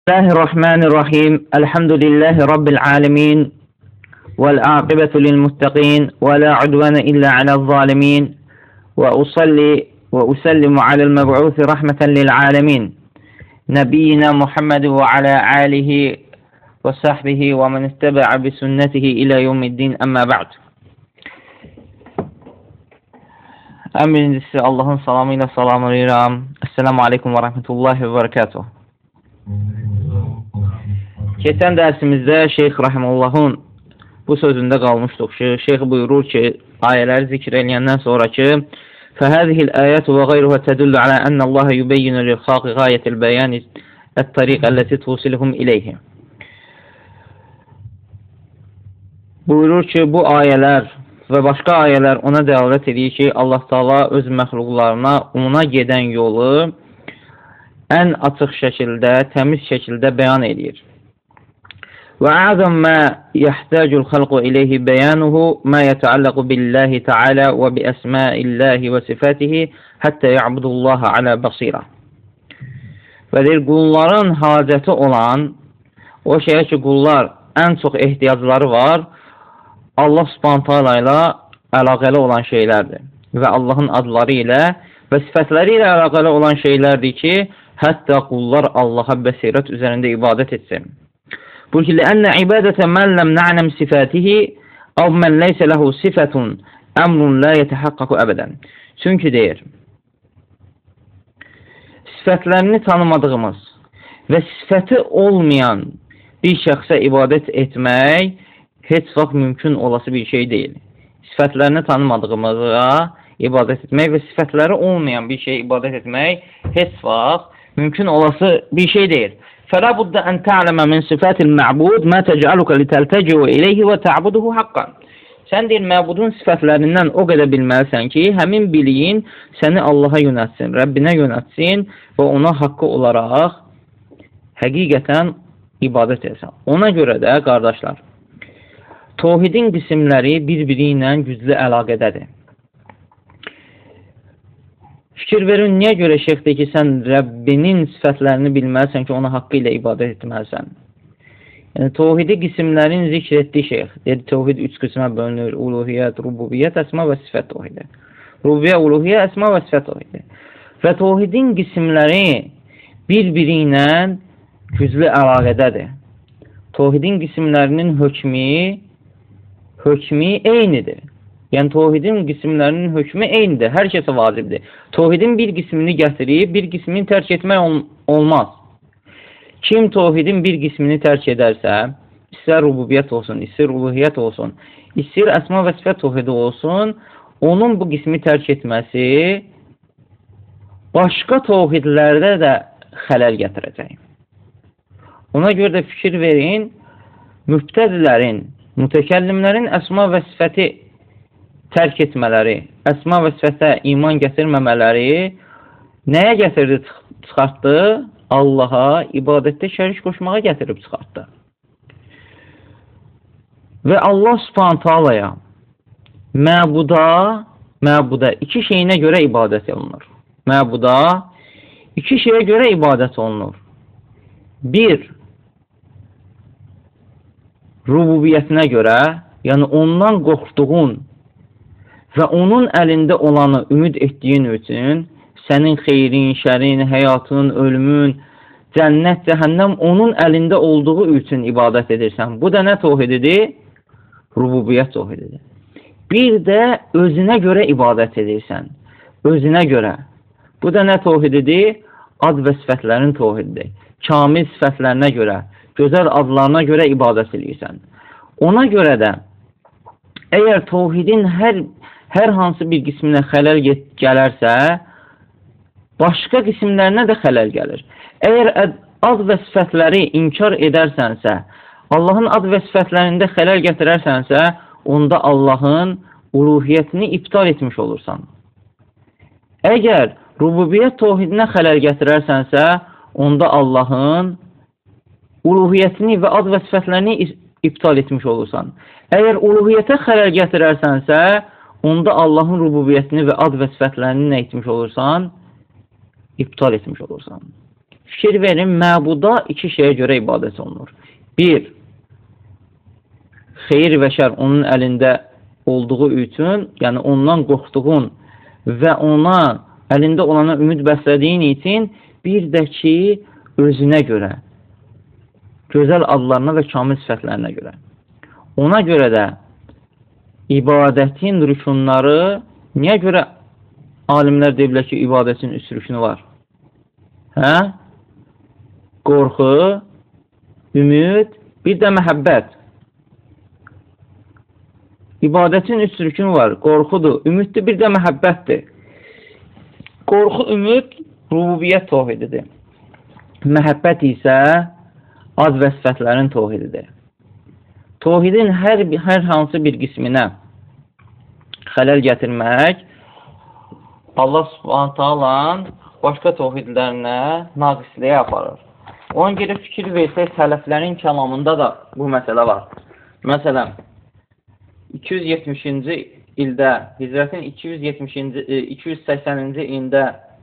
الله الرحمن الرحيم الحمد لله رب العالمين والعاقبة للمتقين ولا عدوان إلا على الظالمين وأصلي وأسلم على المبعوث رحمة للعالمين نبينا محمد وعلى آله وصحبه ومن اتبع بسنته إلى يوم الدين أما بعد. Ən birincisi Allahın salamı ilə salamlayıram. Esselamu aleykum və rəhmətullahi və bərəkatuh. Keçən dərsimizdə Şeyx Rahimullahın bu sözündə qalmışdıq. Şeyx buyurur ki, ayələri zikr eləyəndən sonra ki, فَهَذِهِ الْآيَاتُ وَغَيْرُهَا تَدُلُّ عَلَى أَنَّ اللَّهَ يُبَيِّنُ لِلْخَلْقِ غَايَةَ الْبَيَانِ الطَّرِيقَ الَّتِي تُوصِلُهُمْ إِلَيْهِ. Buyurur ki, bu ayələr və başqa ayələr ona dəlalət edir ki, Allah Taala öz məxluqlarına ona gedən yolu ən açıq şəkildə, təmiz şəkildə bəyan edir. Və a'zam ma yahtacul xalqu ilayhi bayanuhu ma yeta'allaqu billahi ta'ala və bi əsma'illahi və sifatihi hatta ya'budullaha ala basira. Və deyir, qulların hacəti olan o şeyə ki, qullar ən çox ehtiyacları var, Allah Subhanahu taala ilə əlaqəli olan şeylərdir. Və Allahın adları ilə və sifətləri ilə əlaqəli olan şeylərdir ki, hətta qullar Allaha bəsirət üzərində ibadət etsin. Bu ki, لأن عبادة من لم نعلم صفاته أو من ليس له صفة أمر لا يتحقق أبدا. Çünki deyir, sifətlərini tanımadığımız və sifəti olmayan bir şəxsə ibadət etmək heç vaxt mümkün olası bir şey deyil. Sifətlərini tanımadığımıza ibadət etmək və sifətləri olmayan bir şey ibadət etmək heç vaxt mümkün olası bir şey deyil. فَلَا بُدَّ أَنْ تَعْلَمَ مِنْ صِفَاتِ الْمَعْبُودِ مَا تَجْعَلُكَ لِتَلْتَجِعُ إِلَيْهِ وَتَعْبُدُهُ حَقًّا. Sən deyir, məbudun sifətlərindən o qədər bilməlisən ki, həmin biliyin səni Allaha yönətsin, Rəbbinə yönətsin və ona haqqı olaraq həqiqətən ibadət etsən. Ona görə də, qardaşlar, Tövhidin qismləri bir-biri ilə güclü əlaqədədir. Fikir verin, niyə görə şeyx deyir ki, sən Rəbbinin sifətlərini bilməlisən ki, ona haqqı ilə ibadət etməlisən? Yəni, Tövhidi qismlərin zikr etdiyi şeyx. Dedi, Tövhid 3 qismə bölünür. Uluhiyyət, rububiyyət, əsma və sifət Tövhidi. Rububiyyə, uluhiyyə, əsma və sifət Tövhidi. Və Tövhidin qismləri bir-biri ilə güclü əlaqədədir. Tövhidin qismlərinin hökmü eynidir. Yəni, Tövhidin qismlərinin hökmü eynidir. Hər kəsə vacibdir. Tövhidin bir qismini gətirib, bir qismini tərk etmək olmaz. Kim Tövhidin bir qismini tərk edərsə, istər rububiyyət olsun, istər uluhiyyət olsun, istər əsma və sifət Tövhidi olsun, onun bu qismi tərk etməsi başqa Tövhidlərdə də xələl gətirəcək. Ona görə də fikir verin, mübtədilərin, mütəkəllimlərin əsma və sifəti tərk etmələri, əsma və sifətə iman gətirməmələri nəyə gətirdi, çıxartdı? Allaha ibadətdə şərik qoşmağa gətirib çıxartdı. Və Allah Subhanahu taalaya məbuda iki şeyinə görə ibadət olunur. Məbuda iki şeyə görə ibadət olunur. Bir, rububiyyətinə görə, yəni ondan qorxduğun və onun əlində olanı ümid etdiyin üçün sənin xeyrin, şərin, həyatın, ölümün, cənnət, cəhənnəm onun əlində olduğu üçün ibadət edirsən. Bu da nə tövhididir? Rububiyyət tövhididir. Bir də özünə görə ibadət edirsən. Özünə görə. Bu da nə tövhididir? Ad və sifətlərin tövhididir. Kamil sifətlərinə görə, gözəl adlarına görə ibadət edirsən. Ona görə də əgər tövhidin hər hansı bir qisminə xələl gələrsə, başqa qismlərinə də xələl gəlir. Əgər ad və sifətləri inkar edərsənsə, Allahın ad və sifətlərində xələl gətirərsənsə, onda Allahın uluhiyyətini iptal etmiş olursan. Əgər rububiyyət tövhidinə xələl gətirərsənsə, onda Allahın uluhiyyətini və ad və sifətlərini iptal etmiş olursan. Əgər uluhiyyətə xələl gətirərsənsə, onda Allahın rububiyyətini və ad və sifətlərini nə etmiş olursan? İptal etmiş olursan. Fikir verin, məbuda iki şeyə görə ibadət olunur. Bir, xeyir və şər onun əlində olduğu üçün, yəni ondan qorxduğun və ona əlində olana ümid bəslədiyin üçün, bir də ki, özünə görə, gözəl adlarına və kamil sifətlərinə görə. Ona görə də ibadətin rükunları, niyə görə alimlər deyiblər ki, ibadətin üç rükünü var? Hə? Qorxu, ümid, bir də məhəbbət. İbadətin üç rükünü var. Qorxudur, ümiddir, bir də məhəbbətdir. Qorxu, ümid, rububiyyət tohididir. Məhəbbət isə ad və sifətlərin tohididir. Tohidin hər hansı bir qisminə xələl gətirmək Allah Subhanahu Taala'nın başqa tohidlərinə naqisliyə aparır. Ona görə fikir versək, sələflərin kəlamında da bu məsələ var. Məsələn, 270-ci ildə, hicrətin 280-ci ildə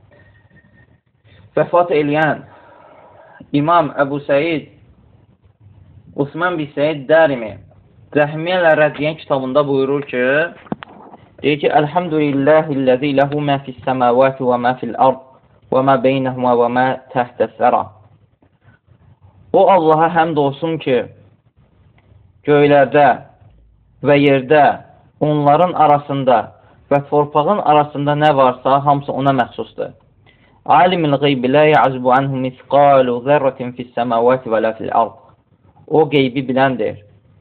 vəfat eləyən İmam Əbu Səid Osman bin Səid Dərimi Rəhmiyyə Rəddiyən kitabında buyurur ki, deyir ki, Elhamdülillahilləzi ləhu mə fis-səməvəti və mə fil-ard və mə beynəhumə və mə təhtəs-sərə. O Allaha həmd olsun ki, göylərdə və yerdə, onların arasında və torpağın arasında nə varsa, hamısı ona məxsusdur. Alimil qeybi lə ya'zubu anhu misqalu zərratin fis-səməvəti və lə fil-ard. O qeybi biləndir.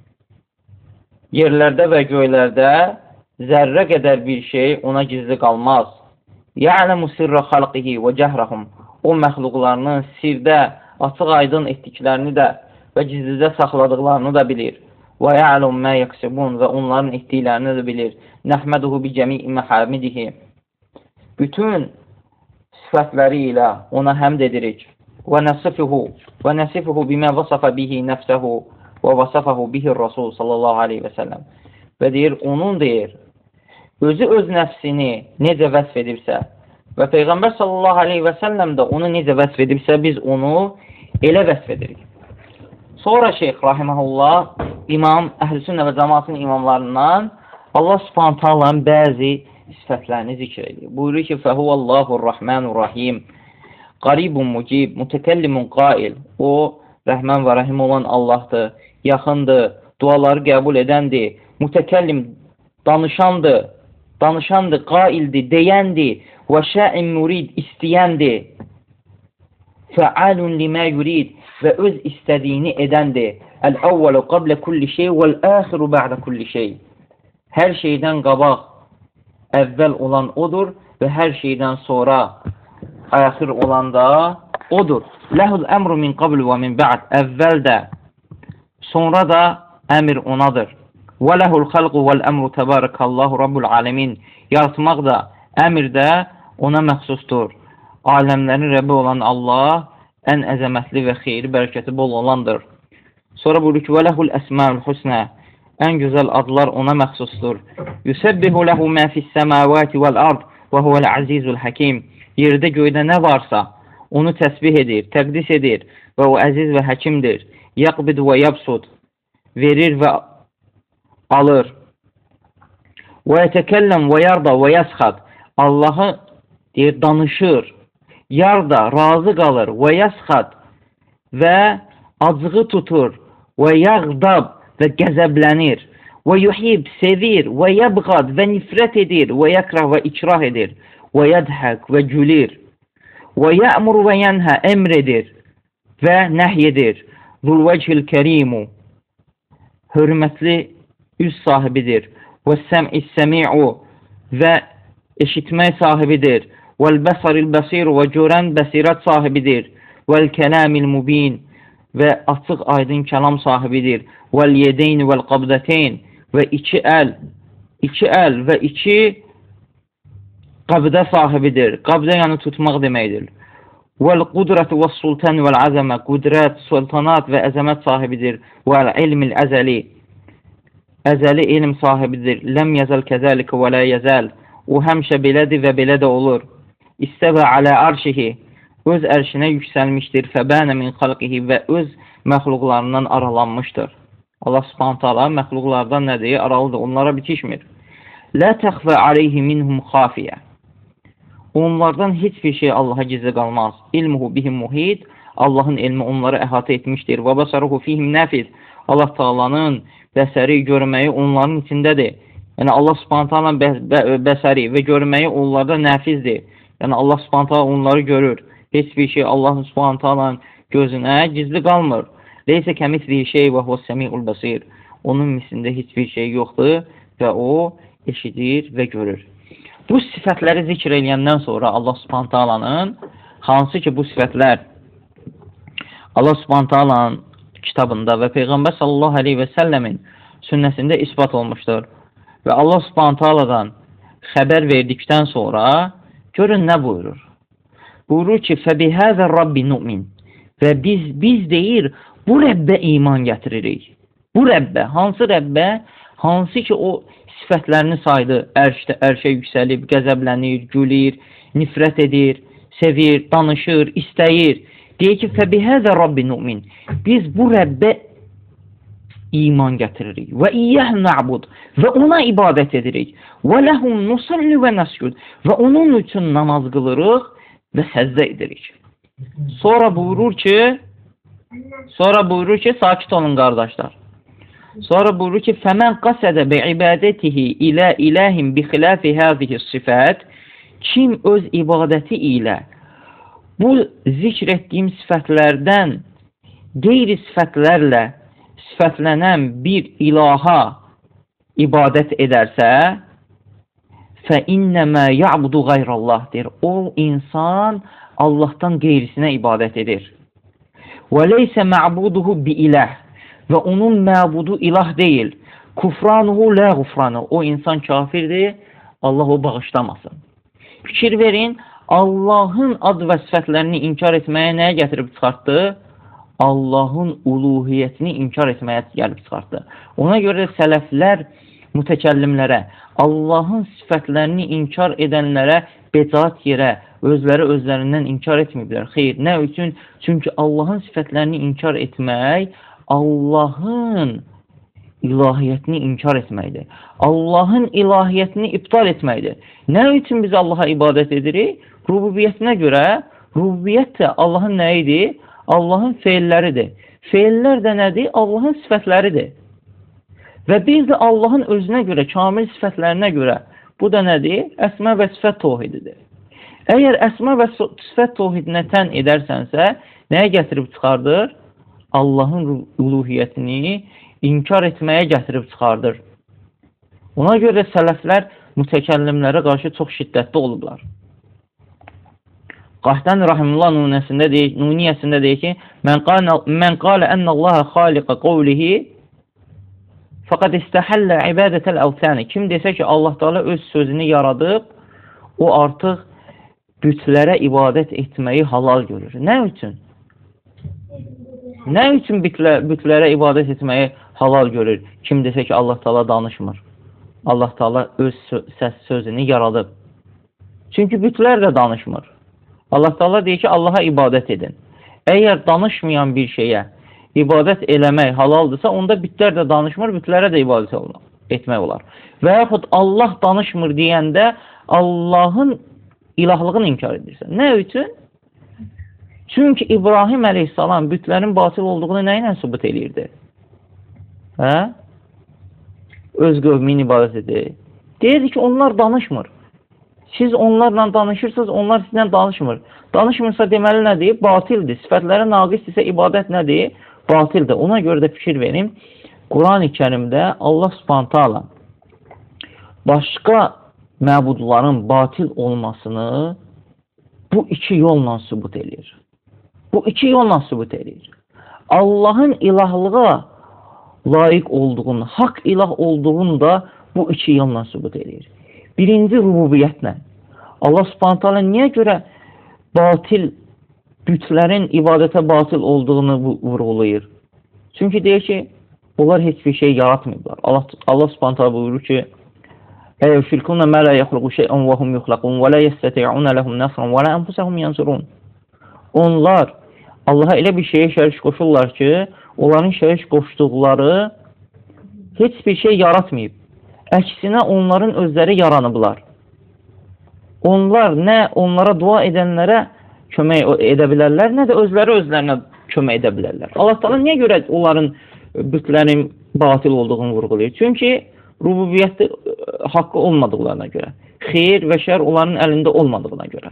Yerlərdə və göylərdə zərrə qədər bir şey ona gizli qalmaz. Ya'lamu sirra xalqihi və cəhrahum. O məxluqlarının sirdə, açıq aydın etdiklərini də və gizlidə saxladıqlarını da bilir. Və ya'lamu mə yaksibun və onların etdiklərini də bilir. Nəhməduhu bi cəmi'i məhamidihi. Bütün sifətləri ilə ona həmd edirik. Və nəsifuhu bimə vasafa bihi nəfsəhu və vasafahu bihi Rasul sallallahu aleyhi və səlləm. Və deyir, onun deyir, özü öz nəfsini necə vəsf edibsə və Peyğəmbər sallallahu aleyhi və səlləm də onu necə vəsf edibsə, biz onu elə vəsf edirik. Sonra Şeyx Rahiməhullah, İmam, Əhl-i Sünnə və Cəmaatın imamlarından Allah Subhanahu Taala'nın bəzi sifətlərini zikr edir. Buyurur ki, Fəhuvallahur-Rahmanur-Rahim, qaribun mucib, mütəkəllimun qail. O, rəhmən və rəhim olan Allahdır, yaxındır, duaları qəbul edəndir, mütəkəllim, danışandır, qaildir, deyəndir, və şə'in murid, istəyəndir, fəalun limə yurid və öz istədiyini edəndir. Əl-əvvəlu qablə kulli şey vəl-əxiru bə'də kulli şey. Hər şeydən qabaq əvvəl olan odur və hər şeydən sonra axir olan da odur. Ləhul əmru min qabl və min bə'd. Əvvəl də, sonra da əmr onadır. Və ləhul xalqu vəl-əmru təbarəkallahu rabbul alemin. Yaratmaq da, əmr də ona məxsusdur. Aləmlərin Rəbbi olan Allah ən əzəmətli və xeyri bərəkəti bol olandır. Sonra buyurur ki, və ləhul əsməul husnə. Ən gözəl adlar ona məxsusdur. Yusəbbihu ləhu mə fis-səməvəti vəl-ard və huvəl-əzizul həkim. Yerdə göydə nə varsa, onu təsbih edir, təqdis edir və o əziz və həkimdir. Yəqbid və yəbsud. Verir və alır. Və yətəkəlləm və yarda və yəsxad. Allahı deyir, danışır, yarda, razı qalır və yəsxad və acığı tutur və yəqdab və qəzəblənir və yuhib, sevir və yəbqad və nifrət edir və yəkrah və ikrah edir və yədhəq və gülir və yəmur və yənhə, əmr edir və nəhy edir. Zulvəcil kərimu, hörmətli üz sahibidir və səm'is-səmi'u və eşitmək sahibidir vəl-bəsaril bəsiru və görən bəsirət sahibidir vəl-kələmil mubin və açıq aydın kəlam sahibidir vəl-yedeyni vəl-qabdəteyn və iki əl və iki qabdə sahibidir. Qabdə yəni tutmaq deməkdir. Vəl-qudrəti vəs-sultan vəl-əzəmə, qudrət, sultanat və əzəmət sahibidir. Vəl-ilmil əzəli, əzəli ilm sahibidir. Ləm yəzəl kəzəlikə və lə yəzəl. O həmişə belədir və belə də olur. İstəvə alə arşihi, öz ərşinə yüksəlmişdir. Fəbənə min xalqihi və öz məxluqlarından aralanmışdır. Allah subhanahu taala məxluqlardan nədir? Aralıdır, onlara bitişmir. Lə təxfə aleyhi minhum xafiyyə. Onlardan heç bir şey Allaha gizli qalmaz. İlmuhu bihim muhid. Allahın elmi onları əhatə etmişdir. Və bəsaruhu fihim nəfiz. Allah Taalanın bəsəri, görməyi onların içindədir. Yəni Allah subhanahu taala bəsəri və görməyi onlarda nəfizdir. Yəni Allah subhanahu taala onları görür. Heç bir şey Allah subhanahu taalanın gözünə gizli qalmır. Leysə kəmislihi şey və huves-semiul basir. Onun mislində heç bir şey yoxdur və o eşidir və görür. Bu sifətləri zikr edəndən sonra Allah subhanahu taalanın, hansı ki bu sifətlər Allah subhanahu taalanın kitabında və Peyğəmbər sallallahu aleyhi və səlləmin sünnəsində isbat olmuşdur. Və Allah subhanahu taaladan xəbər verdikdən sonra görün nə buyurur? Buyurur ki, فَبِهَذَا رَبِّ نُؤْمِنْ və biz deyir, bu Rəbbə iman gətiririk. Bu Rəbbə, hansı Rəbbə? Hansı ki o sifətlərini saydı, ərşə yüksəlib, qəzəblənir, gülür, nifrət edir, sevir, danışır, istəyir. Deyir ki, فَبِهَذَا رَبِّ نُؤْمِنْ biz bu Rəbbə iman gətiririk. Və iyyəh na'bud və ona ibadət edirik. Və ləhum nusalli və nəscud və onun üçün namaz qılırıq və səzdə edirik. Sonra buyurur ki, sakit olun qardaşlar. Sonra buyurur ki, fəmən qasədə bi ibadətihi ilə ilahin bi xilafi həzihi sifət, kim öz ibadəti ilə bu zikr etdiyim sifətlərdən qeyri sifətlərlə sifətlənən bir ilaha ibadət edərsə, فَاِنَّمَا يَعْبُدُ غَيْرَ اللّٰهdir. O insan Allahdan qeyrisinə ibadət edir. وَلَيْسَ مَعْبُدُهُ بِإِلَهِ və onun məbudu ilah deyil. Kufranuhu la gufranı. O insan kafirdir, Allah o bağışlamasın. Fikir verin, Allahın ad və sifətlərini inkar etməyə nəyə gətirib çıxartdı? Allahın uluhiyyətini inkar etməyə gəlib çıxartdı. Ona görə sələflər mütəkəllimlərə, Allahın sifətlərini inkar edənlərə becat yerə, özlərindən inkar etməyiblər. Xeyr, nə üçün? Çünki Allahın sifətlərini inkar etmək, Allahın ilahiyyətini inkar etməkdir. Allahın ilahiyyətini iptal etməkdir. Nə üçün biz Allaha ibadət edirik? Rububiyyətinə görə, rububiyyət də Allahın nəyidir? Allahın feilləridir. Feillər də nədir? Allahın sifətləridir. Və biz də Allahın özünə görə, kamil sifətlərinə görə, bu da nədir? Əsmə və sifət tohididir. Əgər əsmə və sifət tohidinə tən edərsənsə, nəyə gətirib çıxardır? Allahın uluhiyyətini inkar etməyə gətirib çıxardır. Ona görə sələflər mütəkəllimlərə qarşı çox şiddətli olublar. Qahtani Rahimullah nuniyyəsində deyir ki, Mən qalə ənəllaha xaliqə qovlihi fəqəd istəhəllə ibadətəl əvtəni. Kim desə ki, Allah Teala öz sözünü yaradıb, o artıq bütlərə ibadət etməyi halal görür. Nə üçün? Nə üçün bütlərə ibadət etməyi halal görür? Kim desə ki, Allah Teala danışmır. Allah Teala öz sözünü yaradıb. Çünki bütlər də danışmır. Allah Teala deyir ki, Allaha ibadət edin. Əgər danışmayan bir şeyə ibadət eləmək halaldırsa, onda bütlər də danışmır, bütlərə də ibadət etmək olar. Və yaxud Allah danışmır deyəndə Allahın ilahlığını inkar edirsən. Nə üçün? Çünki İbrahim əleyhissalam bütlərin batil olduğunu nə ilə sübut eləyirdi? Öz qövmin ibadət edir. Deyirdi ki, onlar danışmır. Siz onlarla danışırsınız, onlar sizlə danışmır. Danışmırsa deməli nədir? Batildir. Sifətlərə naqisdirsə ibadət nədir? Batildir. Ona görə də fikir verin. Quran-ı Kərimdə Allah Subhanahu taala başqa məbudların batil olmasını bu iki yolla sübut edir. Bu iki yolla sübut edir. Allahın ilahlığa layiq olduğunu, haqq ilah olduğunu da bu iki yolla sübut edir. Birinci rububiyyətlə. Allah Subhanahu taala niyə görə batil bütlərin ibadətə batil olduğunu vurğulayır? Çünki deyir ki, onlar heç bir şey yaratmayıblar. Allah Subhanahu taala buyurur ki, "Əyyüşirkunə mə la yəxluqu şey'ən və hum yuxlaqun və la yəstəti'unə ləhum nəsran və la ənfusəhum yansurun." Onlar Allaha elə bir şeyə şərik qoşurlar ki, onların şərik qoşduqları heç bir şey yaratmayıb. Əksinə onların özləri yaranıblar. Onlar nə onlara dua edənlərə kömək edə bilərlər, nə də özləri özlərinə kömək edə bilərlər. Allah Teala niyə görə onların bütlərin batil olduğunu vurğulayır? Çünki rububiyyətdə haqqı olmadıqlarına görə, xeyir və şər onların əlində olmadığına görə.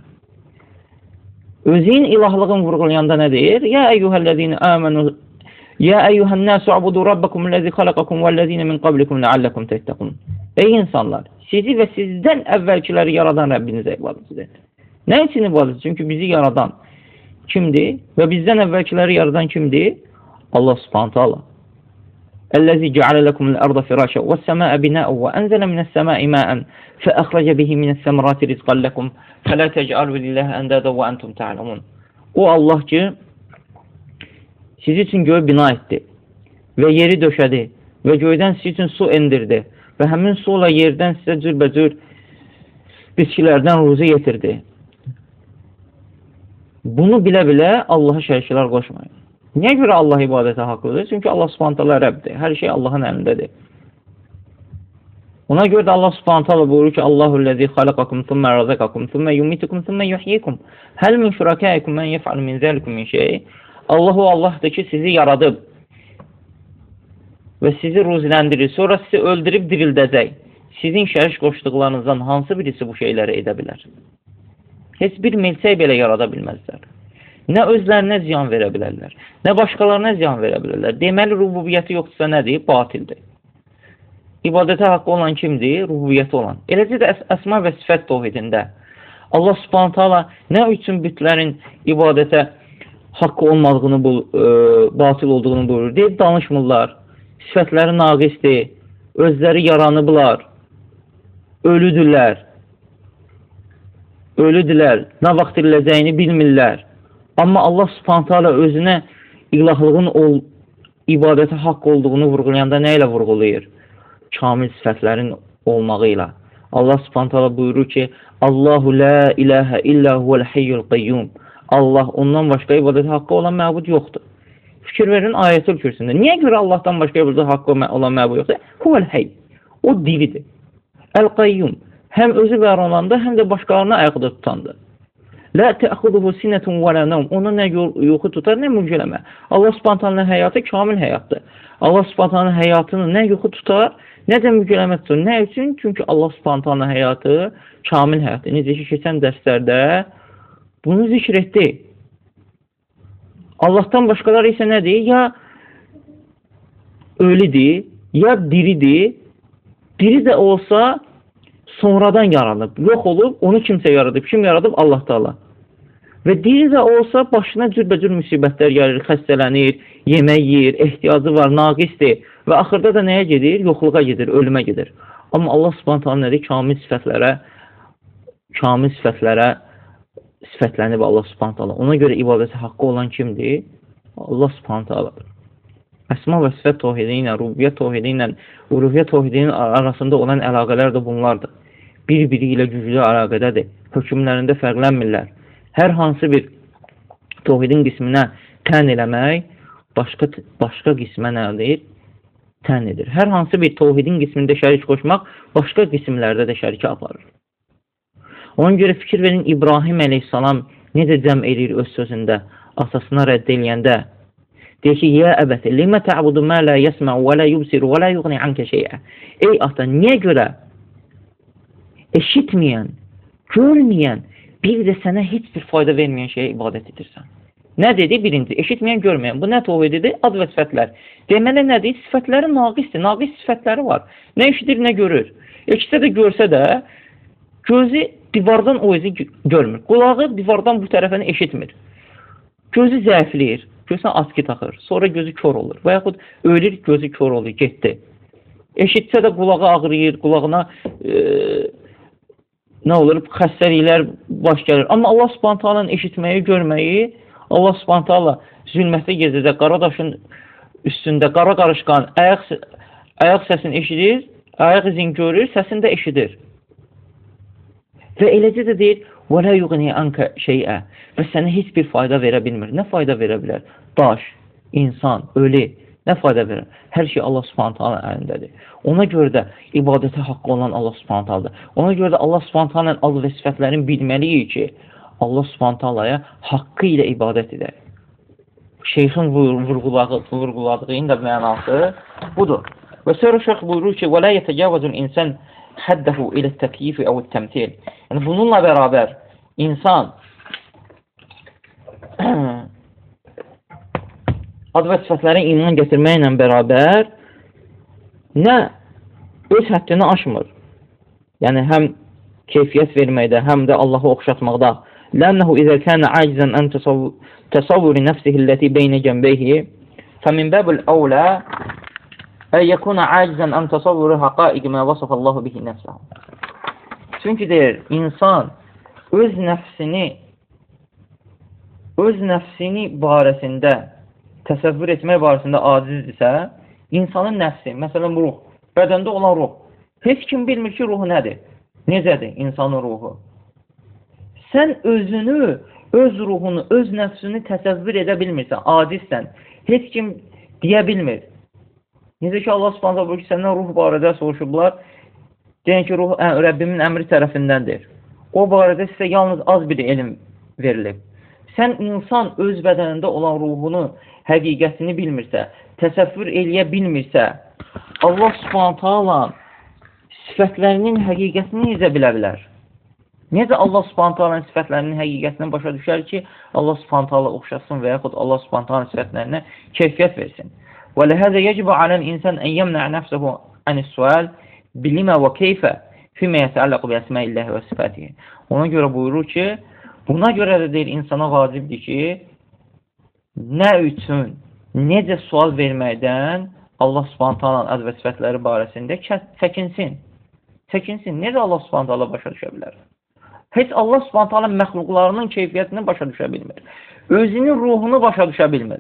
Özün ilahlığın vurğulayanda nə deyir? Ya eyyuhəl-ləzine əmənu Ya eyyuhən-nəsu abudu rabbakumul-ləzi xalaqakum vəl-ləzine min qablikum ləalləkum təttəqun. Ey insanlar, sizi və sizdən əvvəlkiləri yaradan Rəbbinizə ibadət edin. Nə üçün ibadət? Çünki bizi yaradan kimdir? Və bizdən əvvəlkiləri yaradan kimdir? Allah Subhanahu taala. Ellezî ceale lekumul arda firâşen ve's-semâe binâ'en ve enzele mine's-semâi mâ'en fe'akhrace bihi mine's-semerâti rizqan lekum felâ tec'alû lillâhi endâden ve entum ta'lemûn. O Allah ki siz üçün göğü bina etdi və yeri döşədi və göydən siz üçün su endirdi və həmin suyla yerdən sizə cürbəcür bitkilərdən ruzi yetirdi. Bunu bilə-bilə Allaha şəriklər qoşmayın. Niyə görə Allah ibadətə haqlıdır? Çünki Allah Subhanahu taala Rəbbdir. Hər şey Allahın əlindədir. Ona görə də Allah Subhanahu taala buyurur ki: "Allahu'l-lezî xalaqakum thumma razaqakum thumma yumitukum thumma yuhyikum. Hal min şurakâikum men yef'alu min zâlikum min şey?" Allah o Allahdır ki, sizi yaradıb və sizi ruziləndirir. Sonra sizi öldürüb dirildəcək. Sizin şərik qoşduqlarınızdan hansı birisi bu şeyləri edə bilər? Heç bir milçək belə yarada bilməzlər. Nə özlərinə ziyan verə bilərlər, nə başqalarına ziyan verə bilərlər. Deməli, rububiyyəti yoxdursa nədir? Batildir. İbadətə haqqı olan kimdir? Rububiyyəti olan. Eləcə də əsma və sifət təvhidində Allah Subhanahu taala nə üçün bütlərin ibadətə haqqı olmadığını, batil olduğunu buyurur. Deyib danışmırlar. Sifətləri naqisdir. Özləri yaranıblar. Ölüdürlər. Nə vaxt diriləcəyini bilmirlər. Amma Allah Subhanahu taala özünə ilahlığın ibadətə haqq olduğunu vurğulayanda nə ilə vurğulayır? Kamil sifətlərin olmağı ilə. Allah Subhanahu taala buyurur ki: "Allahu la ilahe illa huvel hayyul qayyum." Allah, ondan başqa ibadətə haqqı olan məbud yoxdur. Fikir verin ayətül kürsündə. Niyə görə Allahdan başqa ibadətə haqqı olan məbud yoxdur? Huvel hayy. O diridir. El-qayyum. Həm özü var olanda, həm də başqalarına ayaqda tutandır. La ta'khuduhu sinatun wa la nawm. Ona nə yuxu tutar, nə mürgələmə. Allah Subhanahu taala'nın həyatı kamil həyatdır. Allah Subhanahu taala'nın həyatını nə yuxu tutar, nə də mürgələmə tutar. Nə üçün? Çünki Allah Subhanahu taala'nın həyatı kamil həyatdır. Necə ki, keçən dərslərdə bunu zikr etdi. Allahdan başqaları isə nədir? Ya ölüdür, ya diridir. Diri də olsa sonradan yaranıb, yox olub, onu kimsə yaradıb. Kim yaradıb? Allah Teala. Və diri də olsa başına cürbəcür müsibətlər gəlir, xəstələnir, yemək yeyir, ehtiyacı var, naqisdir və axırda da nəyə gedir? Yoxluğa gedir, ölümə gedir. Amma Allah Subhanahu taala nədir? Kamil sifətlərə sifətlənib Allah Subhanahu taala. Ona görə ibadəti haqqı olan kimdir? Allah Subhanahu taaladır. Əsma və sifət təvhidi ilə, rububiyyət təvhidi ilə, uluhiyyət təvhidinin arasında olan əlaqələr də bunlardır. Bir-biri ilə güclü əlaqədədir. Hökmlərində fərqlənmirlər. Hər hansı bir təvhidin qisminə tən eləmək, başqa qismə nədir? Tən edir. Hər hansı bir təvhidin qismində şərik qoşmaq, başqa qismlərdə də şərikə aparır. Ona görə fikir verin, İbrahim əleyhissalam necə cəm edir öz sözündə, atasına rədd eləyəndə, deyir ki, "Yə əbəti, limə tə'budu mə lə yəsmə'u və lə yubsiru və lə yuğni ankə şeyə." Ey ata, niyə görə eşitməyən, görməyən, bir də sənə heç bir fayda verməyən şeyə ibadət edirsən? Nə dedi? Birinci, eşitməyən, görməyən. Bu nə təvhididir? Ad və sifətlər. Deməli nədir? Sifətləri naqisdir, naqis sifətləri var. Nə eşidir, nə görür. İkisi də görsə də, gözü divardan o izi görmür. Qulağı divardan bu tərəfəni eşitmir. Gözü zəifləyir. Gözünə askı taxır. Sonra gözü kör olur. Və yaxud ölür, gözü kör olur, getdi. Eşitsə də qulağı ağrıyır, qulağına nə olur? Xəstəliklər baş gəlir. Amma Allah Subhanahu taala'nın eşitməyi, görməyi, Allah Subhanahu taala zülmətli gecədə qara daşın üstündə qara qarışqan ayaq səsini eşidir, ayaq izini görür, səsini də eşidir. Və eləcə də deyir, وَلَا يُغْنِي عَنْكَ شَيْئًا və sənə heç bir fayda verə bilmir. Nə fayda verə bilər? Daş, insan, ölü, nə fayda verər? Hər şey Allah Subhanahu taala əlindədir. Ona görə də ibadətə haqqı olan Allah Subhanahu taaladır. Ona görə də Allah Subhanahu taalanın ad və sifətlərini bilməliyik ki, Allah Subhanahu taalaya haqqı ilə ibadət edək. Şeyxin vurğuladığının da mənası budur. Və sonra şeyx buyurur ki, وَلَا يَتَجَاوَزُ الْاِنْسَانِ حَدَّهُ إِلَى التَّكْيِيفِ أَوْ التَّمْثِيلِ Yəni, bununla bərabər insan ad və sifətlərin iman gətirməklə bərabər nə öz həddini aşmır. Yəni, həm keyfiyyət verməkdə, həm də Allahı oxşatmaqda. لأنه إذا كان عاجزا عن تصور نفسه التي بين جنبيه فمن باب الأولى أن يكون عاجزا عن تصور حقائق ما وصف الله به نفسه. Çünki deyir, insan öz nəfsini barəsində təsəvvür etmək barəsində acizdirsə, insanın nəfsi, məsələn ruh, bədəndə olan ruh, heç kim bilmir ki, ruhu nədir? Necədir insanın ruhu? Sən özünü, öz ruhunu, öz nəfsini təsəvvür edə bilmirsən, acizsən. Heç kim deyə bilmir. Necə ki, Allah Subhanahu buyurur ki, səndən ruh barədə soruşublar. Deyən ki, ruh Rəbbimin əmri tərəfindəndir. O barədə sizə yalnız az bir elm verilib. Sən insan öz bədənində olan ruhunu, həqiqətini bilmirsə, təsəvvür eləyə bilmirsə, Allah Subhanahu sifətlərinin həqiqətini necə bilə bilər? Necə Allah Subhanahu sifətlərinin həqiqətini başa düşər ki, Allah Subhanahu oxşasın və yaxud Allah Subhanahu sifətlərinə keyfiyyət versin. Və ləhəzə yəcibə alən insan ən yəmnə nəfsəhu anis-sual bilimə və keyfə fimə yətəəlləqu bi əsməilləhi və sifətihi. Ona görə buyurur ki, buna görə də deyir, insana vacibdir ki, nə üçün, necə sual verməkdən Allah Subhanahu ad və sifətləri barəsində çəkinsin. Çəkinsin. Necə Allah Subhanahu başa düşə bilər? Heç Allah Subhanahu məxluqlarının keyfiyyətini başa düşə bilmir. Özünün ruhunu başa düşə bilmir.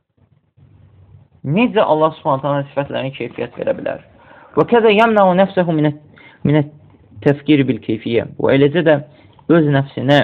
Necə Allah Subhanahu sifətlərinin keyfiyyət verə bilər? Və kəzə yəmnəu nəfsəhu minət təfkiri bil keyfiyyə. Və eləcə də öz nəfsinə,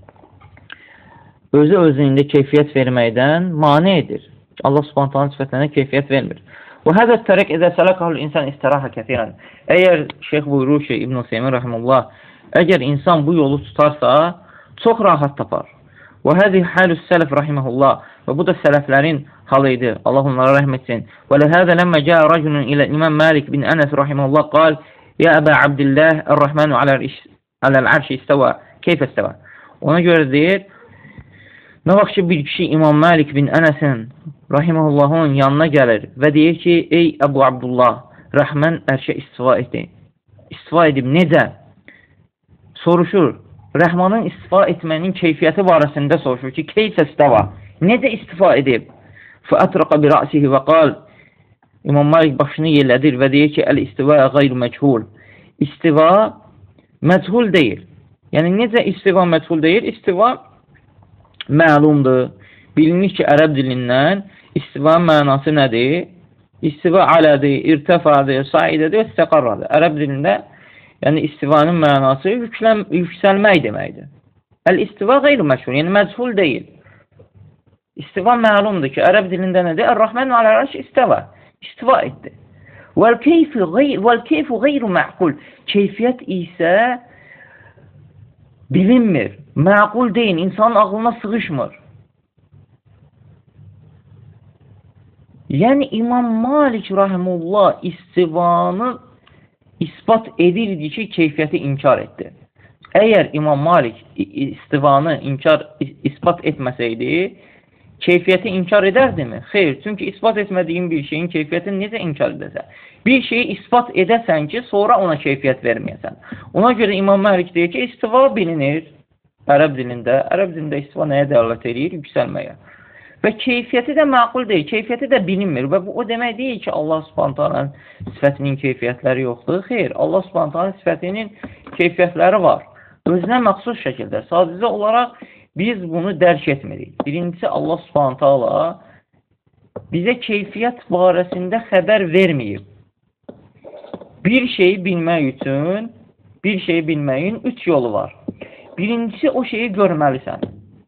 özü-özündə keyfiyyət verməkdən mane edir. Allah Subhanahu sifətlərinə keyfiyyət vermir. Və həzə tərək edə sələkəhul insan istirahə kətirən. Əgər şeyx buyurur ki, İbn-i Seymin rəhməllah, əgər insan bu yolu tutarsa, çox rahat tapar. Və həzih halus sələf rahiməhullah. Və bu da sələflərin halı idi. Allah onlara rəhm etsin. Və ləhəzə ləmmə cəə rəculun ilə İmam Malik bin Ənəs rahiməhullah qal, Ya Əbə Abdillah, Ər-Rəhmənu aləl-ərşi istəvə, keyfə istəvə. Ona görə deyir, nə vaxt ki, bir kişi İmam Malik bin Ənəsin rahiməhullahın yanına gəlir və deyir ki, ey Əbu Abdullah, Rəhmən ərşə istiva etdi. İstiva edib necə? Soruşur, Rəhmanın istifa etmənin keyfiyyəti barəsində soruşur ki, keyfə istəvə, necə istifa edib? Fəətraqa bi rəsihi və qal, İmam Malik başını yerlədir və deyir ki, əl-istiva qeyr məchul. İstiva məchul deyil. Yəni, necə istiva məchul deyil? İstiva məlumdur. Bilinir ki, ərəb dilindən istiva mənası nədir? İstiva alədir, irtəfadır, saidədir və istəqarradır. Ərəb dilində yəni istivanın mənası yüksəlmək deməkdir. Əl-istiva qeyr məchul, yəni məchul deyil. İstiva məlumdur ki, ərəb dilində nədir? Ər-Rəhmən aləl-ərş istəvə. İstiva etdi. Vəl-keyfu qeyru məqul. Keyfiyyət isə bilinmir. Məqul deyil, insanın ağlına sığışmır. Yəni, İmam Malik rahimullah istivanı ispat edirdi ki, keyfiyyəti inkar etdi. Əgər İmam Malik istivanı ispat etməsəydi, keyfiyyəti inkar edərdimi? Xeyr, çünki ispat etmədiyin bir şeyin keyfiyyətini necə inkar edəsən? Bir şeyi ispat edəsən ki, sonra ona keyfiyyət verməyəsən. Ona görə İmam Malik deyir ki, istiva bilinir ərəb dilində istiva nəyə dəlalət edir? Yüksəlməyə. Və keyfiyyəti də məqul deyil, keyfiyyəti də bilinmir. Və bu o demək deyil ki, Allah Subhanahu sifətinin keyfiyyətləri yoxdur. Xeyr, Allah Subhanahu sifətinin keyfiyyətləri var. Özünə məxsus şəkildə. Sadəcə olaraq biz bunu dərk etmirik. Birincisi, Allah Subhanahu bizə keyfiyyət barəsində xəbər verməyib. Bir şeyi bilmək üçün, bir şeyi bilməyin 3 yolu var. Birincisi, o şeyi görməlisən.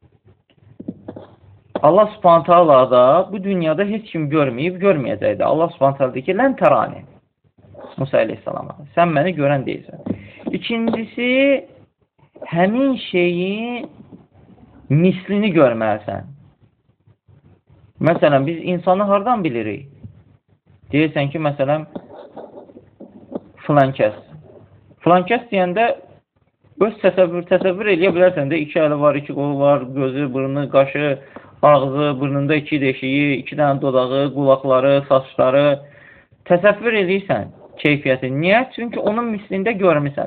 Allah Subhanahu taala da bu dünyada heç kim görməyib, görməyəcəkdir. Allah Subhanahu taala deyir ki, "Lən tərani." Musa əleyhissalama. Sən məni görən deyilsən. İkincisi, həmin şeyi mislini görməlisən. Məsələn, biz insanı hardan bilirik? Deyirsən ki, məsələn, filan kəs. Filan kəs deyəndə öz təsəvvür eləyə bilərsən də, 2 əli var, 2 qolu var, gözü, burnu, qaşı, ağzı, burnunda 2 deşiyi, 2 dənə dodağı, qulaqları, saçları. Təsəvvür edirsən keyfiyyəti. Niyə? Çünki onun mislində görmüsən.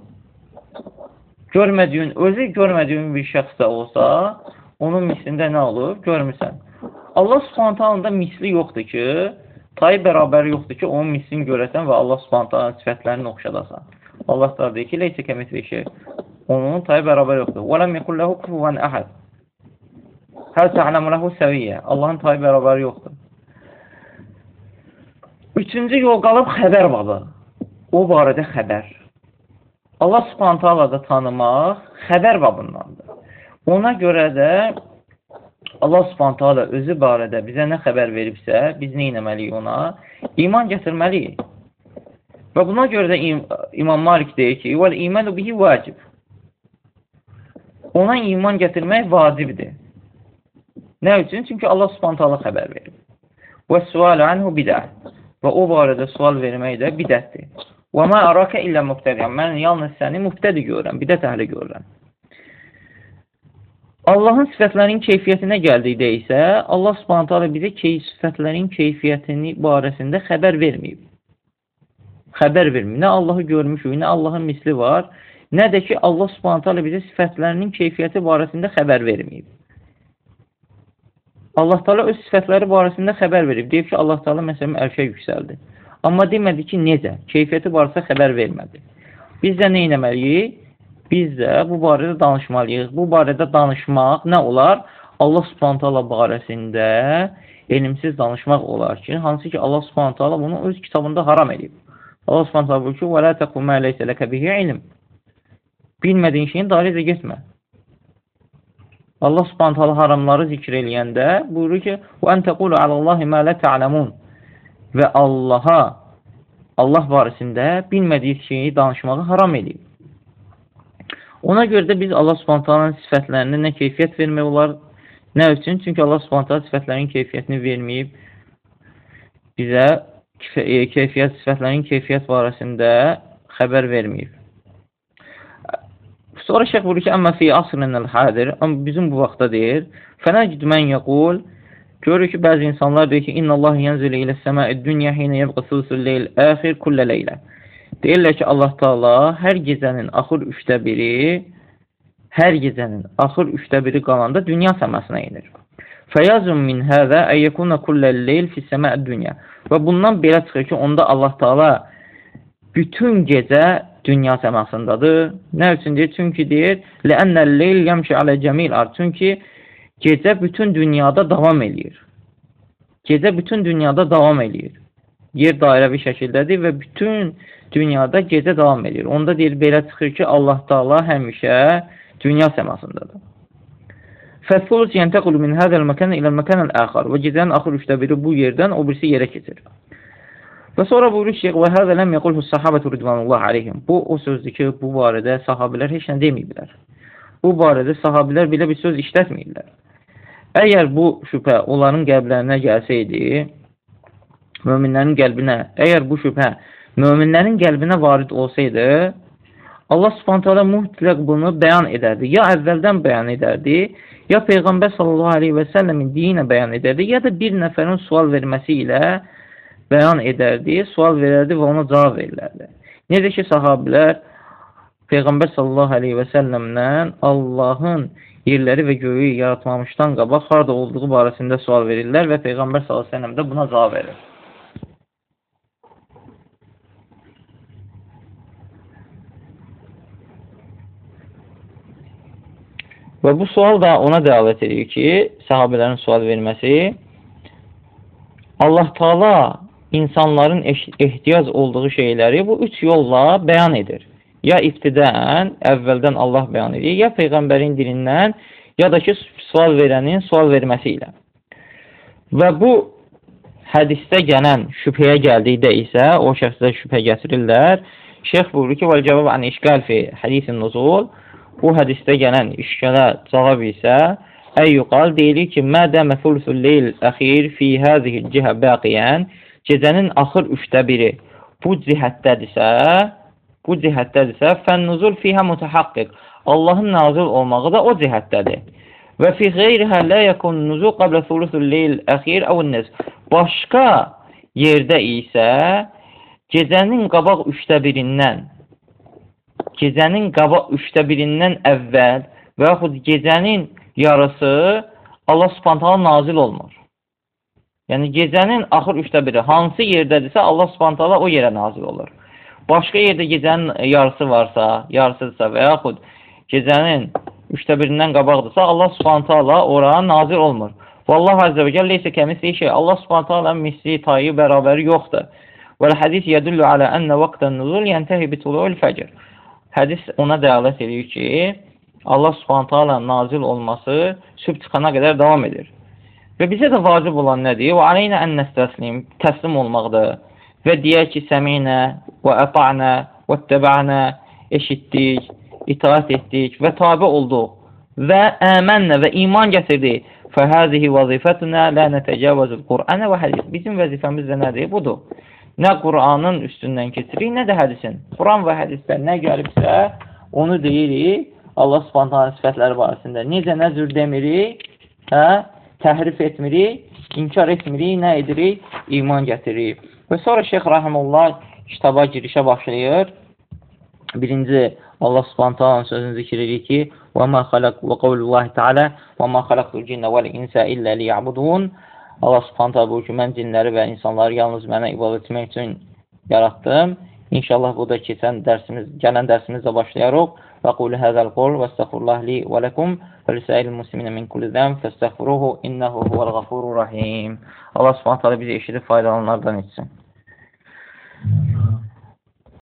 Özü görmədiyin bir şəxs də olsa, onun mislində nə olur? Görmüsən. Allah Subhanahu taala'nın da misli yoxdur ki, tayı bərabəri yoxdur ki, onun mislini görəsən və Allah Subhanahu taala'nın sifətlərini oxşadasan. Allah da deyir ki, "Leysə kəmisli şey." Onun tayı bərabər yoxdur. "Və ləm yekun lehu kufuven ahad." Həl ta'lamu lehu səviyyə. Allahın tayı bərabəri yoxdur. Üçüncü yol qalıb xəbər babı. O barədə xəbər. Allah Subhanahu taala da tanımaq xəbər babındandır. Ona görə də Allah Subhanahu taala özü barədə bizə nə xəbər veribsə, biz nə etməliyik ona? İman gətirməliyik. Və buna görə də İmam Malik deyir ki, "Vəl imanu bihi vacib." Ona iman gətirmək vacibdir. Nə üçün? Çünki Allah Subhanahu taala xəbər verib. "Və sualu anhu bid'ah." Və o barədə sual vermək də bidətdir. "Və ma araka illə mubtadi'an." Mən yalnız səni mübtədi görürəm, bidət əhli görürəm. Allahın sifətlərinin keyfiyyətinə gəldikdə isə Allah Subhanahu taala bizə sifətlərin keyfiyyətini barəsində xəbər verməyib. Xəbər verməyib. Nə Allahı görmüşük, nə Allahın misli var, nə də ki Allah Subhanahu taala bizə sifətlərinin keyfiyyəti barəsində xəbər verməyib. Allah Teala öz sifətləri barəsində xəbər verib. Deyib ki, Allah Teala məsələn ərşə yüksəldi. Amma demədi ki, necə? Keyfiyyəti barədə xəbər vermədi. Biz də nə etməliyik? Biz də bu barədə danışmalıyıq. Bu barədə danışmaq nə olar? Allah Subhanahu taala barəsində elmsiz danışmaq olar ki, hansı ki Allah Subhanahu taala bunu öz kitabında haram edib. Allah Subhanahu taala buyurur ki, "Və la taqum ma laysa laka bihi ilm." Bilmədiyin şeyin dalınca getmə. Allah Subhanahu taala haramları zikr eləyəndə buyurur ki, "Və an taqulu alallahi ma la ta'lamun." Və Allah barəsində bilmədiyi şeyi danışmağı haram edib. Ona görə də biz Allah Subhanahu taalanın sifətlərinə nə keyfiyyət vermək olar, nə üçün? Çünki Allah Subhanahu taala sifətlərin keyfiyyətini verməyib, bizə sifətlərin keyfiyyət barəsində xəbər verməyib. Sonra şeyh buyurur ki, "Əmmə fi asrinəl hadir." Amma bizim bu vaxtda deyir, "Fənəcid mən yəqul." Görür ki, bəzi insanlar deyir ki, "İnnəllahi yənzilu iləs-səmâid dunya hinə yəbqa sulusul leyl axir kullə leylə." Deyirlər ki, Allah Taala hər gecənin axır 3də biri qalanda dünya səmasına enir. Fəyazun min həzə əyyəkuna kullal leyl fis-səmâid dunya. Və bundan belə çıxır ki, onda Allah Taala bütün gecə dünya səmasındadır. Nə üçün deyir? Çünki deyir, "Lə'annəl leyl yəmşi alə cəmil ard." Çünki gecə bütün dünyada davam eləyir. Gecə bütün dünyada davam eləyir. Yer dairəvi şəkildədir və bütün dünyada gecə davam edir. Onda deyir, belə çıxır ki, Allah Taala həmişə dünya səmasındadır. Fəsulus yəntəqulu min hədəl məkən ilə məkənəl əxar. Və gecənin axır 3də biri bu yerdən o birisi yerə keçir. Və sonra buyurur şeyh, "Və həzə ləm yəqulhu sahabətu ridvanullah aleyhim." Bu, o sözdür ki, bu barədə sahabilər heç nə deməyiblər. Bu barədə sahabilər belə bir söz işlətməyiblər. Əgər bu şübhə onların qəlblərinə gəlsəydi, əgər bu şübhə möminlərin qəlbinə varid olsaydı, Allah Subhanahu taala mütləq bunu bəyan edərdi. Ya əvvəldən bəyan edərdi, ya Peyğəmbər sallallahu aleyhi və səlləmin dini bəyan edərdi, ya da bir nəfərin sual verməsi ilə bəyan edərdi, sual verərdi və ona cavab verilərdi. Necə ki, sahabilər Peyğəmbər sallallahu aleyhi və səlləmdən Allahın yerləri və göyü yaratmamışdan qabaq harada olduğu barəsində sual verirlər və Peyğəmbər sallallahu aleyhi və səlləm də buna cavab verir. Və bu sual da ona dəlavət edir ki, sahabələrin sual verməsi Allah Taala insanların ehtiyac olduğu şeyləri bu 3 yolla bəyan edir. ya ibtidən, əvvəldən Allah bəyan edir, ya Peyğəmbərin dilindən, ya da ki, sual verənin sual verməsi ilə. Və bu hədisdə gələn şübhəyə gəldikdə isə, o şəxsdə şübhə gətirirlər. Şeyx buyurur ki, vəl-cavab an işqal fi hadisin nuzul, bu hədisdə gələn işqələ cavab isə, əyyuqal deyilir ki, mədəmə thulusul leyl əxir fi həzihi cihə bəqiyən, gecənin axır 1/3 bu cihətdədirsə, fənnuzul fiyhə mütəhaqqiq, Allahın nazil olmağı da o cihətdədir. Və fi qeyrihə lə yəkun nuzul qablə thulusul leyl əxir əvun nəz. Başqa yerdə isə gecənin qabaq 1/3-dən əvvəl və yaxud gecənin yarısı Allah Subhanahu taala nazil olmur. Yəni gecənin axır 1/3 hansı yerdədirsə Allah Subhanahu taala o yerə nazil olur. Başqa yerdə gecənin yarısı varsa, yarısıdırsa və yaxud gecənin 1/3-dən qabaqdırsa Allah Subhanahu taala ora nazil olmur. Vallahu azze və cəllə isə kəmisli şey. Allah Subhanahu taala misli, tayı, bərabəri yoxdur. Vəl hədis yədullu alə ənə vaqtən nuzul yəntəhi bitulu'l fəcr. Hədis ona dəlalət edir ki, Allah Subhanahu taala nazil olması sübh çıxana qədər davam edir. Və bizə də vacib olan nədir? Və aleynə ən nəstəslim, təslim olmaqdır. Və deyək ki, səminə və əta'nə və təbə'nə, eşitdik, itaat etdik və tabi olduq və əmənnə və iman gətirdik. Fəhəzihi vəzifətunə lə nətəcəvəzül Qur'anə və hədis. Bizim vəzifəmiz də nədir? Budur. Nə Qur'anın üstündən keçirik, nə də hədisin. Quran və hədisdə nə gəlibsə, onu deyirik Allah Subhanahu taala sifətləri barəsində. Necə nə cür demirik, təhrif etmirik, inkar etmirik, nə edirik? İman gətiririk. Və sonra Şeyx Rahimullah kitaba girişə başlayır. Birinci, Allah Subhanahu taala'nın sözünü zikr edir ki, وَمَا خَلَقْ وَقَوْلُ تَعَالَى وَمَا خَلَقْتُ الْجِنَّ وَالْإِنسَ إِلَّا لِيَعْبُدُونَ. Allah Subhanahu taala buyurur ki, mən cinləri və insanları yalnız mənə ibadət etmək üçün yaratdım. İnşallah bu da gələn dərsimizlə başlayarıq. Və qulu həzəl qul və estəğfirullah li və ləkum və lisəil musliminə min kulli zəm fəstəğfiruhu innəhu huvəl ğafurur rahim. Allah Subhanahu taala bizi eşidib faydalanlardan etsin.